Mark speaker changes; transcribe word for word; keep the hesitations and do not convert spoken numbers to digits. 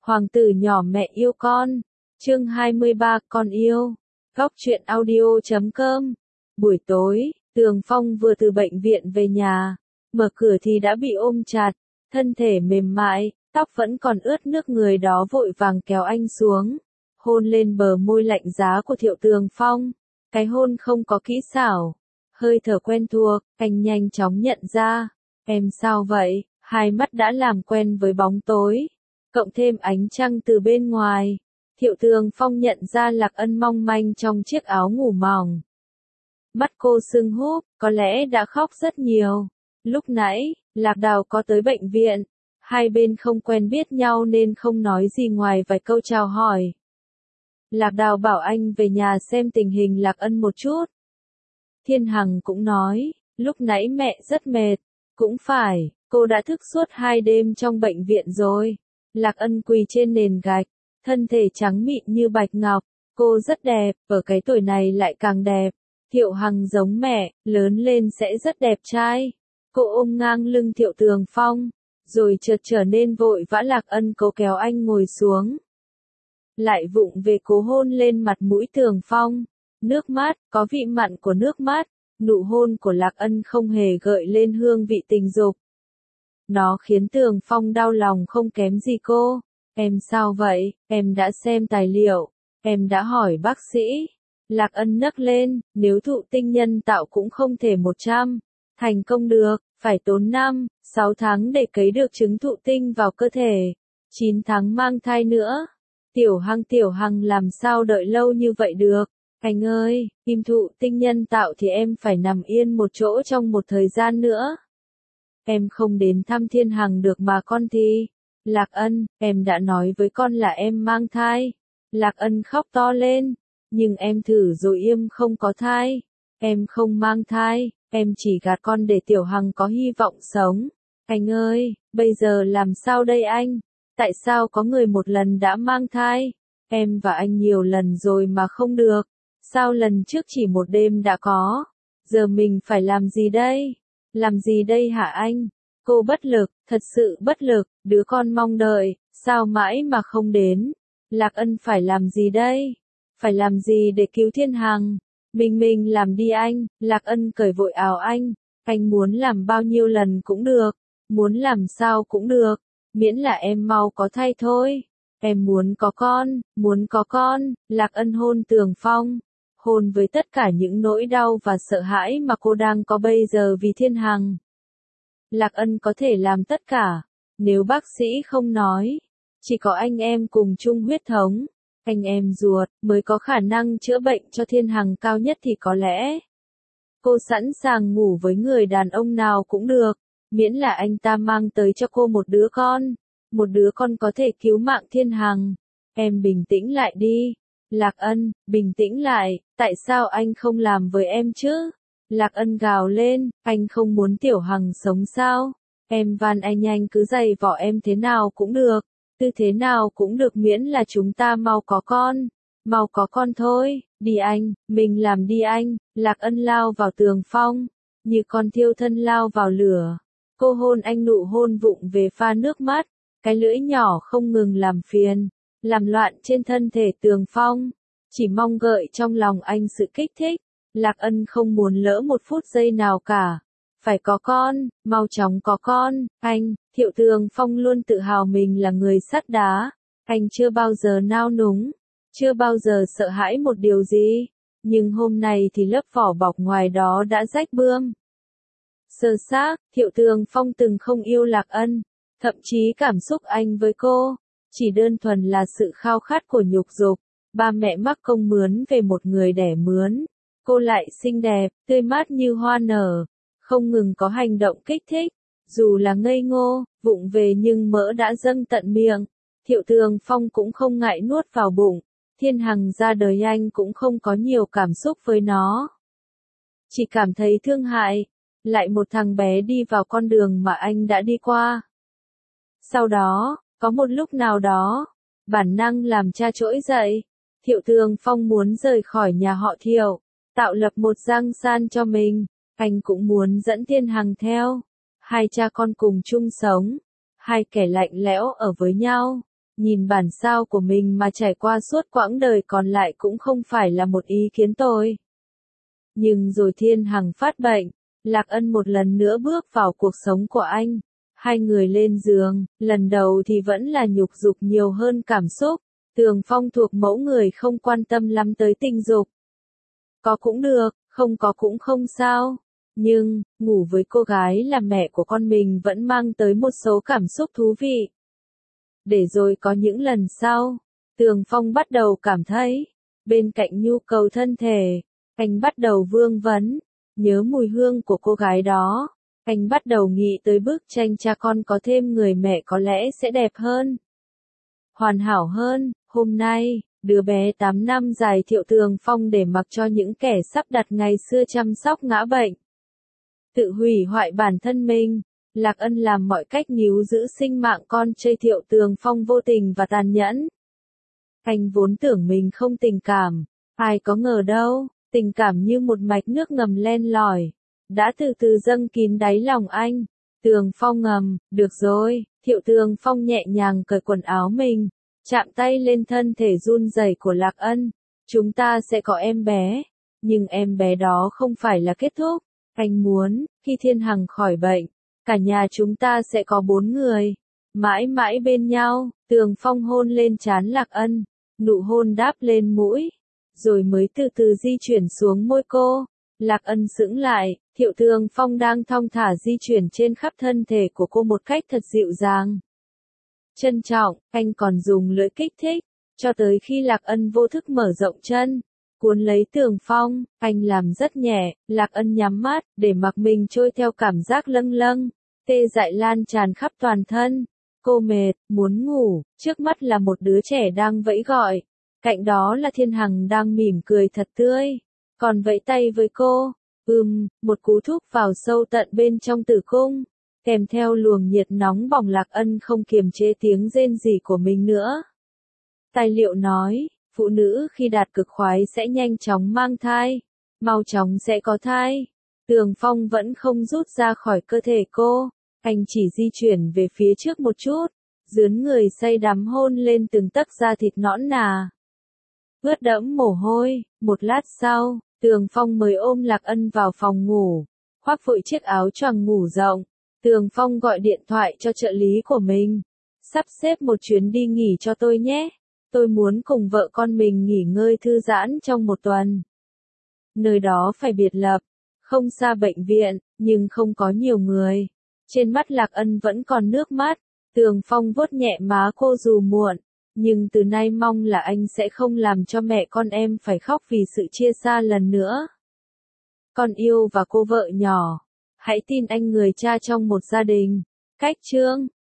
Speaker 1: Hoàng tử nhỏ mẹ yêu con. Chương hai mươi ba, con yêu. Góc truyện audio chấm com. Buổi tối, Tường Phong vừa từ bệnh viện về nhà, mở cửa thì đã bị ôm chặt, thân thể mềm mại, tóc vẫn còn ướt nước, người đó vội vàng kéo anh xuống, hôn lên bờ môi lạnh giá của Thiệu Tường Phong. Cái hôn không có kỹ xảo, hơi thở quen thuộc, anh nhanh chóng nhận ra. Em sao vậy? Hai mắt đã làm quen với bóng tối, cộng thêm ánh trăng từ bên ngoài. Thiệu Tường Phong nhận ra Lạc Ân mong manh trong chiếc áo ngủ mỏng. Mắt cô sưng húp, có lẽ đã khóc rất nhiều. Lúc nãy, Lạc Đào có tới bệnh viện. Hai bên không quen biết nhau nên không nói gì ngoài vài câu chào hỏi. Lạc Đào bảo anh về nhà xem tình hình Lạc Ân một chút. Thiên Hằng cũng nói, lúc nãy mẹ rất mệt. Cũng phải, cô đã thức suốt hai đêm trong bệnh viện rồi. Lạc Ân quỳ trên nền gạch, thân thể trắng mịn như bạch ngọc. Cô rất đẹp, ở cái tuổi này lại càng đẹp. Thiệu Hằng giống mẹ, lớn lên sẽ rất đẹp trai. Cô ôm ngang lưng Thiệu Tường Phong, rồi chợt trở nên vội vã. Lạc Ân cố kéo anh ngồi xuống, lại vụng về cố hôn lên mặt mũi Tường Phong. Nước mắt, có vị mặn của nước mắt. Nụ hôn của Lạc Ân không hề gợi lên hương vị tình dục. Nó khiến Tường Phong đau lòng không kém gì cô. Em sao vậy? Em đã xem tài liệu. Em đã hỏi bác sĩ. Lạc Ân nấc lên, nếu thụ tinh nhân tạo cũng không thể một trăm thành công được, phải tốn năm, sáu tháng để cấy được trứng thụ tinh vào cơ thể, chín tháng mang thai nữa. Tiểu Hằng Tiểu Hằng làm sao đợi lâu như vậy được? Anh ơi, kim thụ tinh nhân tạo thì em phải nằm yên một chỗ trong một thời gian nữa. Em không đến thăm Thiên Hằng được mà con thì. Lạc Ân, em đã nói với con là em mang thai. Lạc Ân khóc to lên. Nhưng em thử rồi im không có thai. Em không mang thai, em chỉ gạt con để Tiểu Hằng có hy vọng sống. Anh ơi, bây giờ làm sao đây anh? Tại sao có người một lần đã mang thai? Em và anh nhiều lần rồi mà không được. Sao lần trước chỉ một đêm đã có? Giờ mình phải làm gì đây? Làm gì đây hả anh? Cô bất lực, thật sự bất lực, đứa con mong đợi, sao mãi mà không đến? Lạc Ân phải làm gì đây? Phải làm gì để cứu Thiên Hằng? Mình mình làm đi anh. Lạc Ân cởi vội áo anh. Anh muốn làm bao nhiêu lần cũng được. Muốn làm sao cũng được. Miễn là em mau có thai thôi. Em muốn có con, muốn có con. Lạc Ân hôn Tường Phong. Hôn với tất cả những nỗi đau và sợ hãi mà cô đang có bây giờ vì Thiên Hằng. Lạc Ân có thể làm tất cả. Nếu bác sĩ không nói, chỉ có anh em cùng chung huyết thống, anh em ruột, mới có khả năng chữa bệnh cho Thiên Hằng cao nhất thì có lẽ. Cô sẵn sàng ngủ với người đàn ông nào cũng được, miễn là anh ta mang tới cho cô một đứa con. Một đứa con có thể cứu mạng Thiên Hằng. Em bình tĩnh lại đi. Lạc Ân, bình tĩnh lại, tại sao anh không làm với em chứ? Lạc Ân gào lên, anh không muốn Tiểu Hằng sống sao? Em van anh anh cứ giày vò em thế nào cũng được, tư thế nào cũng được miễn là chúng ta mau có con. Mau có con thôi, đi anh, mình làm đi anh. Lạc Ân lao vào Tường Phong, như con thiêu thân lao vào lửa. Cô hôn anh, nụ hôn vụng về pha nước mắt, cái lưỡi nhỏ không ngừng làm phiền, làm loạn trên thân thể Tường Phong, chỉ mong gợi trong lòng anh sự kích thích. Lạc Ân không muốn lỡ một phút giây nào cả. Phải có con, mau chóng có con, anh. Thiệu Tường Phong luôn tự hào mình là người sắt đá. Anh chưa bao giờ nao núng, chưa bao giờ sợ hãi một điều gì. Nhưng hôm nay thì lớp vỏ bọc ngoài đó đã rách bươm. Sơ xác, Thiệu Tường Phong từng không yêu Lạc Ân. Thậm chí cảm xúc anh với cô, chỉ đơn thuần là sự khao khát của nhục dục. Ba mẹ mắc công mướn về một người đẻ mướn. Cô lại xinh đẹp, tươi mát như hoa nở, không ngừng có hành động kích thích. Dù là ngây ngô, vụng về nhưng mỡ đã dâng tận miệng. Thiệu Tường Phong cũng không ngại nuốt vào bụng. Thiên Hằng ra đời anh cũng không có nhiều cảm xúc với nó. Chỉ cảm thấy thương hại. Lại một thằng bé đi vào con đường mà anh đã đi qua. Sau đó, có một lúc nào đó, bản năng làm cha trỗi dậy. Thiệu Tường Phong muốn rời khỏi nhà họ Thiệu, tạo lập một giang san cho mình. Anh cũng muốn dẫn Thiên Hằng theo. Hai cha con cùng chung sống. Hai kẻ lạnh lẽo ở với nhau. nhìn bản sao của mình mà trải qua suốt quãng đời còn lại cũng không phải là một ý kiến tồi. Nhưng rồi Thiên Hằng phát bệnh, Lạc Ân một lần nữa bước vào cuộc sống của anh. Hai người lên giường, lần đầu thì vẫn là nhục dục nhiều hơn cảm xúc. Tường Phong thuộc mẫu người không quan tâm lắm tới tình dục. Có cũng được, không có cũng không sao. Nhưng, ngủ với cô gái là mẹ của con mình vẫn mang tới một số cảm xúc thú vị. Để rồi có những lần sau, Tường Phong bắt đầu cảm thấy, bên cạnh nhu cầu thân thể, anh bắt đầu vương vấn, nhớ mùi hương của cô gái đó. Anh bắt đầu nghĩ tới bức tranh cha con có thêm người mẹ có lẽ sẽ đẹp hơn, hoàn hảo hơn. Hôm nay, đứa bé tám năm dài Thiệu Tường Phong để mặc cho những kẻ sắp đặt ngày xưa chăm sóc ngã bệnh, tự hủy hoại bản thân mình. Lạc Ân làm mọi cách níu giữ sinh mạng con trai Thiệu Tường Phong vô tình và tàn nhẫn. Anh vốn tưởng mình không tình cảm, ai có ngờ đâu, tình cảm như một mạch nước ngầm len lỏi, đã từ từ dâng kín đáy lòng anh. Tường Phong ngầm, được rồi. Thiệu Tường Phong nhẹ nhàng cởi quần áo mình, chạm tay lên thân thể run rẩy của Lạc Ân. Chúng ta sẽ có em bé, nhưng em bé đó không phải là kết thúc. Anh muốn, khi Thiên Hằng khỏi bệnh, cả nhà chúng ta sẽ có bốn người, mãi mãi bên nhau. Tường Phong hôn lên trán Lạc Ân, nụ hôn đáp lên mũi, rồi mới từ từ di chuyển xuống môi cô. Lạc Ân sững lại, Thiệu Tường Phong đang thong thả di chuyển trên khắp thân thể của cô một cách thật dịu dàng. Trân trọng, anh còn dùng lưỡi kích thích, cho tới khi Lạc Ân vô thức mở rộng chân, cuốn lấy Tường Phong. Anh làm rất nhẹ, Lạc Ân nhắm mắt, để mặc mình trôi theo cảm giác lâng lâng, tê dại lan tràn khắp toàn thân. Cô mệt, muốn ngủ, trước mắt là một đứa trẻ đang vẫy gọi, cạnh đó là Thiên Hằng đang mỉm cười thật tươi, còn vẫy tay với cô. Ừm, một cú thúc vào sâu tận bên trong tử cung, kèm theo luồng nhiệt nóng bỏng. Lạc Ân không kiềm chế tiếng rên rỉ của mình nữa. Tài liệu nói, phụ nữ khi đạt cực khoái sẽ nhanh chóng mang thai, mau chóng sẽ có thai. Tường Phong vẫn không rút ra khỏi cơ thể cô, anh chỉ di chuyển về phía trước một chút, dướn người say đắm hôn lên từng tấc da thịt nõn nà, ướt đẫm mồ hôi. Một lát sau, Tường Phong mới ôm Lạc Ân vào phòng ngủ, khoác vội chiếc áo choàng ngủ rộng. Tường Phong gọi điện thoại cho trợ lý của mình, sắp xếp một chuyến đi nghỉ cho tôi nhé. Tôi muốn cùng vợ con mình nghỉ ngơi thư giãn trong một tuần. Nơi đó phải biệt lập, không xa bệnh viện, nhưng không có nhiều người. Trên mắt Lạc Ân vẫn còn nước mắt. Tường Phong vuốt nhẹ má cô dù muộn, nhưng từ nay mong là anh sẽ không làm cho mẹ con em phải khóc vì sự chia xa lần nữa. Con yêu và cô vợ nhỏ, hãy tin anh, người cha trong một gia đình. Cách chương